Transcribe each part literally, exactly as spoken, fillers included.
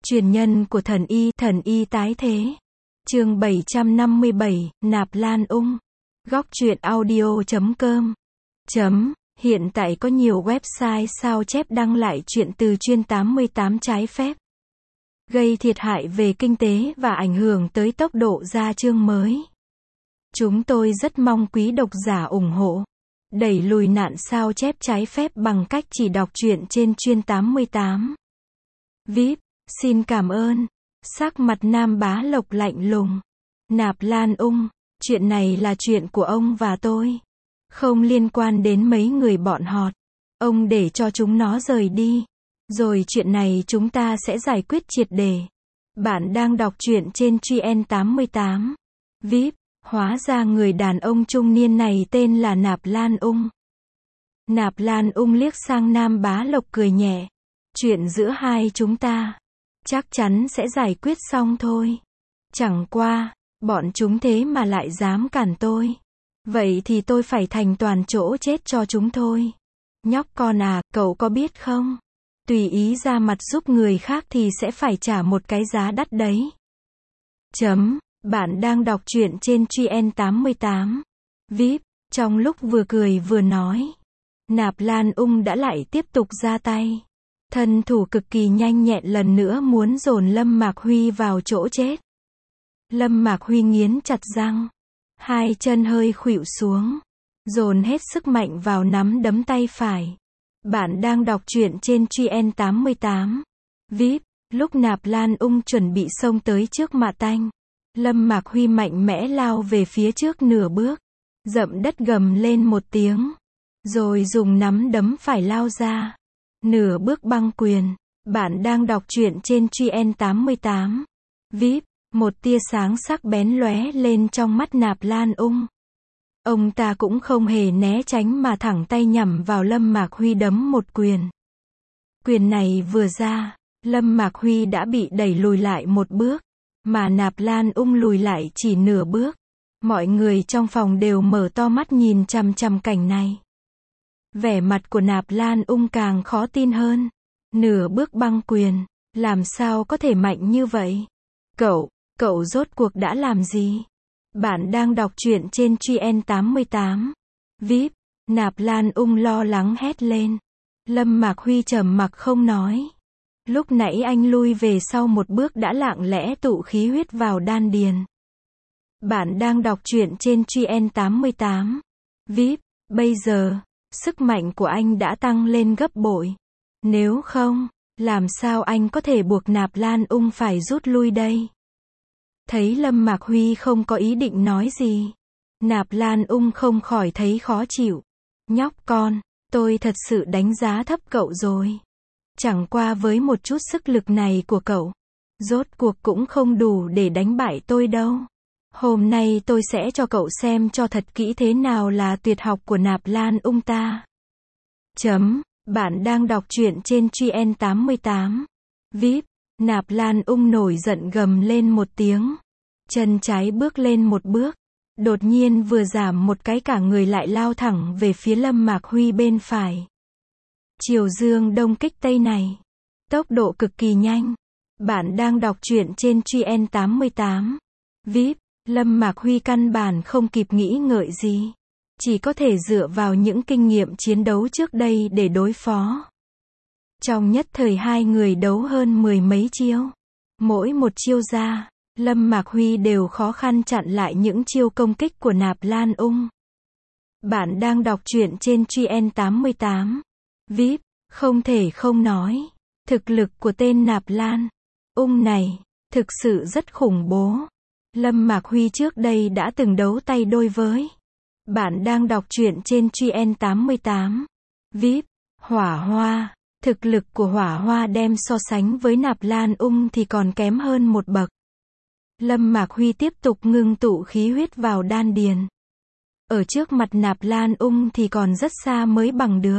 Truyền nhân của thần y, thần y tái thế. Chương bảy trăm năm mươi bảy, Nạp Lan Ung. Góc truyện audio chấm com. Chấm. Hiện tại có nhiều website sao chép đăng lại chuyện từ chuyên tám mươi tám trái phép, gây thiệt hại về kinh tế và ảnh hưởng tới tốc độ ra chương mới. Chúng tôi rất mong quý độc giả ủng hộ, đẩy lùi nạn sao chép trái phép bằng cách chỉ đọc truyện trên chuyên tám mươi tám. vê i pê, xin cảm ơn. Sắc mặt Nam Bá Lộc lạnh lùng. Nạp Lan Ung, chuyện này là chuyện của ông và tôi, không liên quan đến mấy người bọn họ. Ông để cho chúng nó rời đi, rồi chuyện này chúng ta sẽ giải quyết triệt để. Bạn đang đọc truyện trên chuyên tám mươi tám. vê i pê, hóa ra người đàn ông trung niên này tên là Nạp Lan Ung. Nạp Lan Ung liếc sang Nam Bá Lộc cười nhẹ. Chuyện giữa hai chúng ta chắc chắn sẽ giải quyết xong thôi. Chẳng qua, bọn chúng thế mà lại dám cản tôi. Vậy thì tôi phải thành toàn chỗ chết cho chúng thôi. Nhóc con à, cậu có biết không? Tùy ý ra mặt giúp người khác thì sẽ phải trả một cái giá đắt đấy. Chấm. Bạn đang đọc truyện trên chuyên tám mươi tám. vê i pê, trong lúc vừa cười vừa nói, Nạp Lan Ung đã lại tiếp tục ra tay. Thân thủ cực kỳ nhanh nhẹn lần nữa muốn dồn Lâm Mạc Huy vào chỗ chết. Lâm Mạc Huy nghiến chặt răng, hai chân hơi khuỵu xuống, dồn hết sức mạnh vào nắm đấm tay phải. Bạn đang đọc truyện trên chuyên tám mươi tám. vê i pê, lúc Nạp Lan Ung chuẩn bị xông tới trước Mạ Tanh, Lâm Mạc Huy mạnh mẽ lao về phía trước nửa bước, dậm đất gầm lên một tiếng, rồi dùng nắm đấm phải lao ra. Nửa bước băng quyền. Bạn đang đọc truyện trên chuyên tám mươi tám. vê i pê, một tia sáng sắc bén lóe lên trong mắt Nạp Lan Ung. Ông ta cũng không hề né tránh mà thẳng tay nhắm vào Lâm Mạc Huy đấm một quyền. Quyền này vừa ra, Lâm Mạc Huy đã bị đẩy lùi lại một bước, mà Nạp Lan Ung lùi lại chỉ nửa bước. Mọi người trong phòng đều mở to mắt nhìn chằm chằm cảnh này. Vẻ mặt của Nạp Lan Ung càng khó tin hơn. Nửa bước băng quyền, làm sao có thể mạnh như vậy? Cậu, cậu rốt cuộc đã làm gì? Bạn đang đọc truyện trên chuyên tám mươi tám. vê i pê, Nạp Lan Ung lo lắng hét lên. Lâm Mạc Huy trầm mặc không nói. Lúc nãy anh lui về sau một bước đã lặng lẽ tụ khí huyết vào đan điền. Bạn đang đọc truyện trên chuyên tám mươi tám. vê i pê, bây giờ, sức mạnh của anh đã tăng lên gấp bội. Nếu không, làm sao anh có thể buộc Nạp Lan Ung phải rút lui đây? Thấy Lâm Mạc Huy không có ý định nói gì, Nạp Lan Ung không khỏi thấy khó chịu. Nhóc con, tôi thật sự đánh giá thấp cậu rồi. Chẳng qua với một chút sức lực này của cậu, rốt cuộc cũng không đủ để đánh bại tôi đâu. Hôm nay tôi sẽ cho cậu xem cho thật kỹ thế nào là tuyệt học của Nạp Lan Ung ta. Chấm. Bạn đang đọc truyện trên chuyên tám mươi tám. vê i pê, Nạp Lan Ung nổi giận gầm lên một tiếng. Chân trái bước lên một bước. Đột nhiên vừa giảm một cái cả người lại lao thẳng về phía Lâm Mạc Huy bên phải. Chiều dương đông kích tây này. Tốc độ cực kỳ nhanh. Bạn đang đọc truyện trên chuyên tám mươi tám. vê i pê, Lâm Mạc Huy căn bản không kịp nghĩ ngợi gì. Chỉ có thể dựa vào những kinh nghiệm chiến đấu trước đây để đối phó. Trong nhất thời hai người đấu hơn mười mấy chiêu. Mỗi một chiêu ra, Lâm Mạc Huy đều khó khăn chặn lại những chiêu công kích của Nạp Lan Ung. Bạn đang đọc truyện trên chuyên tám mươi tám. vê i pê, không thể không nói. Thực lực của tên Nạp Lan Ung này, thực sự rất khủng bố. Lâm Mạc Huy trước đây đã từng đấu tay đôi với. Bạn đang đọc truyện trên chuyên tám mươi tám. vê i pê, Hỏa Hoa. Thực lực của Hỏa Hoa đem so sánh với Nạp Lan Ung thì còn kém hơn một bậc. Lâm Mạc Huy tiếp tục ngưng tụ khí huyết vào đan điền. Ở trước mặt Nạp Lan Ung thì còn rất xa mới bằng được.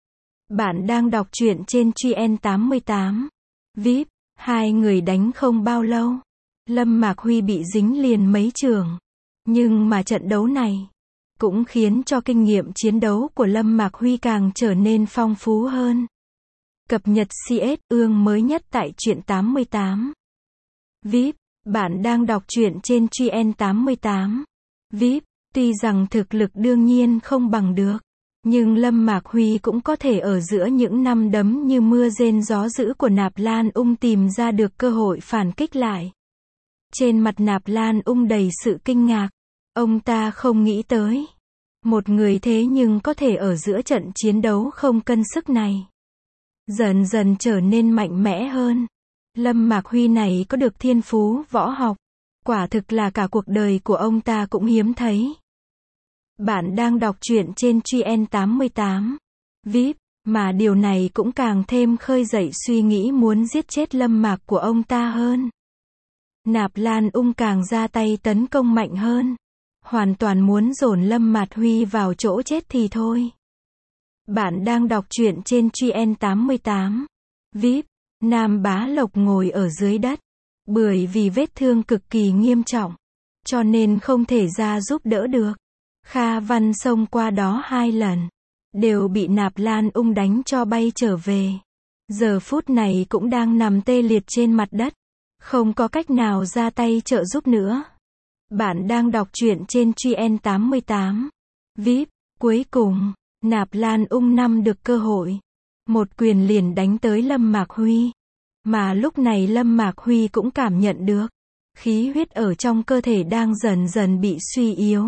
Bạn đang đọc truyện trên chuyên tám mươi tám. vê i pê, hai người đánh không bao lâu, Lâm Mạc Huy bị dính liền mấy chưởng. Nhưng mà trận đấu này cũng khiến cho kinh nghiệm chiến đấu của Lâm Mạc Huy càng trở nên phong phú hơn. Cập nhật xê ét ương mới nhất tại truyện tám mươi tám. vê i pê, bạn đang đọc truyện trên truyện tám mươi tám. vê i pê, tuy rằng thực lực đương nhiên không bằng được, nhưng Lâm Mạc Huy cũng có thể ở giữa những năm đấm như mưa rên gió dữ của Nạp Lan Ung tìm ra được cơ hội phản kích lại. Trên mặt Nạp Lan Ung đầy sự kinh ngạc. Ông ta không nghĩ tới. Một người thế nhưng có thể ở giữa trận chiến đấu không cân sức này. Dần dần trở nên mạnh mẽ hơn. Lâm Mạc Huy này có được thiên phú võ học. Quả thực là cả cuộc đời của ông ta cũng hiếm thấy. Bạn đang đọc truyện trên truyện tám mươi tám. vê i pê, mà điều này cũng càng thêm khơi dậy suy nghĩ muốn giết chết Lâm Mạc của ông ta hơn. Nạp Lan Ung càng ra tay tấn công mạnh hơn. Hoàn toàn muốn dồn Lâm Mạc Huy vào chỗ chết thì thôi. Bạn đang đọc truyện trên truyện tám mươi tám. vê i pê, Nam Bá Lộc ngồi ở dưới đất. Bởi vì vết thương cực kỳ nghiêm trọng, cho nên không thể ra giúp đỡ được. Kha Văn xông qua đó hai lần, đều bị Nạp Lan Ung đánh cho bay trở về. Giờ phút này cũng đang nằm tê liệt trên mặt đất, không có cách nào ra tay trợ giúp nữa. Bạn đang đọc truyện trên truyện tám mươi tám. vê i pê, cuối cùng, Nạp Lan Ung nắm được cơ hội. Một quyền liền đánh tới Lâm Mạc Huy. Mà lúc này Lâm Mạc Huy cũng cảm nhận được. Khí huyết ở trong cơ thể đang dần dần bị suy yếu.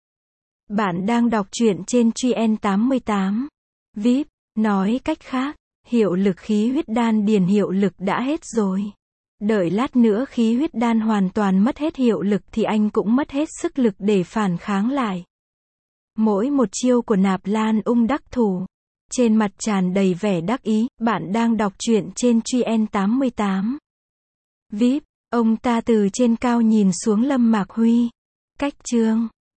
Bạn đang đọc truyện trên truyện tám mươi tám. vê i pê, nói cách khác, hiệu lực khí huyết đan điền hiệu lực đã hết rồi. Đợi lát nữa khí huyết đan hoàn toàn mất hết hiệu lực thì anh cũng mất hết sức lực để phản kháng lại. Mỗi một chiêu của Nạp Lan Ung đắc thủ. Trên mặt tràn đầy vẻ đắc ý. Bạn đang đọc truyện trên truyện tám mươi tám. vê i pê, ông ta từ trên cao nhìn xuống Lâm Mạc Huy. Cách chương